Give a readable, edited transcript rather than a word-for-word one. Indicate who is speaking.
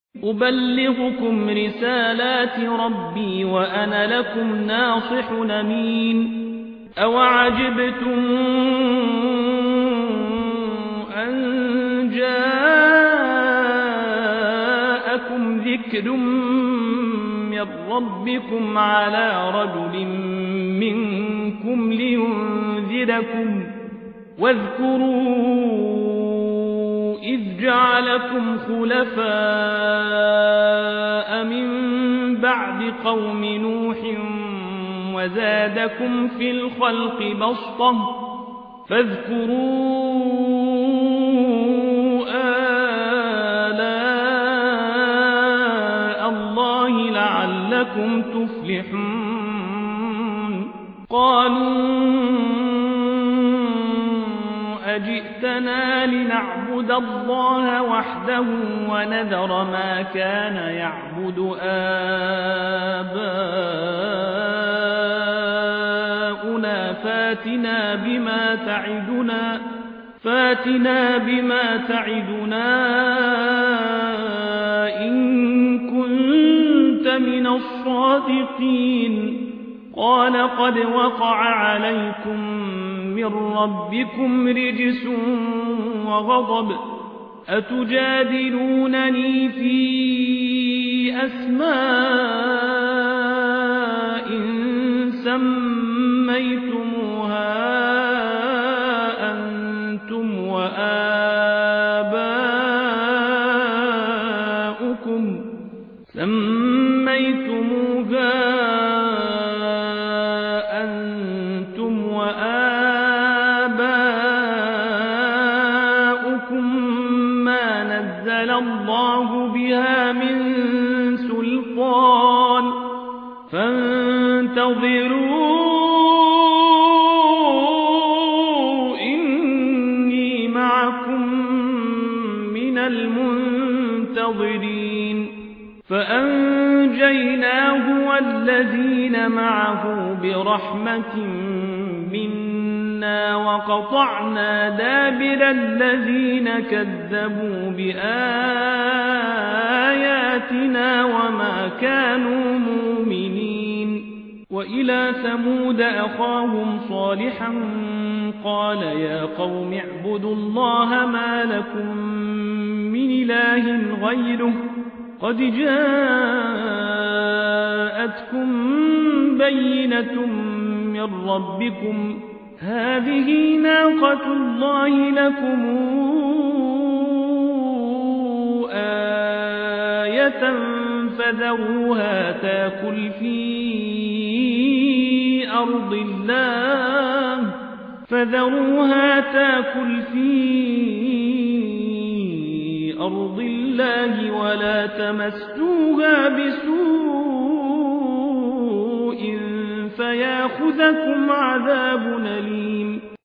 Speaker 1: أبلغكم رسالات ربي وأنا لكم ناصح أمين. أوعجبتم أن جاءكم ذكر من ربكم على رجل منكم لينذركم واذكروا إذ جعلكم خلفاء من بعد قوم نوح وزادكم في الخلق بسطة فاذكروا آلاء الله لعلكم تفلحون. قالوا أجئتنا لنعبد الله وحده ونذر ما كان يعبد آباؤنا فاتنا بما تعدنا إن كنت من الصادقين. قال قد وقع عليكم من ربكم رجس وغضب أتجادلونني في أسماء سميتموها أنتم وآباؤكم ما نزل الله بها من سلطان فانتظروا إني معكم من المنتظرين. فأنجيناه والذين معه برحمة منا وقطعنا دابر الذين كذبوا بآياتنا وما كانوا مؤمنين. وإلى ثمود أخاهم صالحا قال يا قوم اعبدوا الله ما لكم من إله غيره قد جاءتكم بينة من ربكم هذه ناقة الله لكم آية فذروها تاكل في أرض الله ولا تمسوها بسوء فياخذكم عذاب أليم.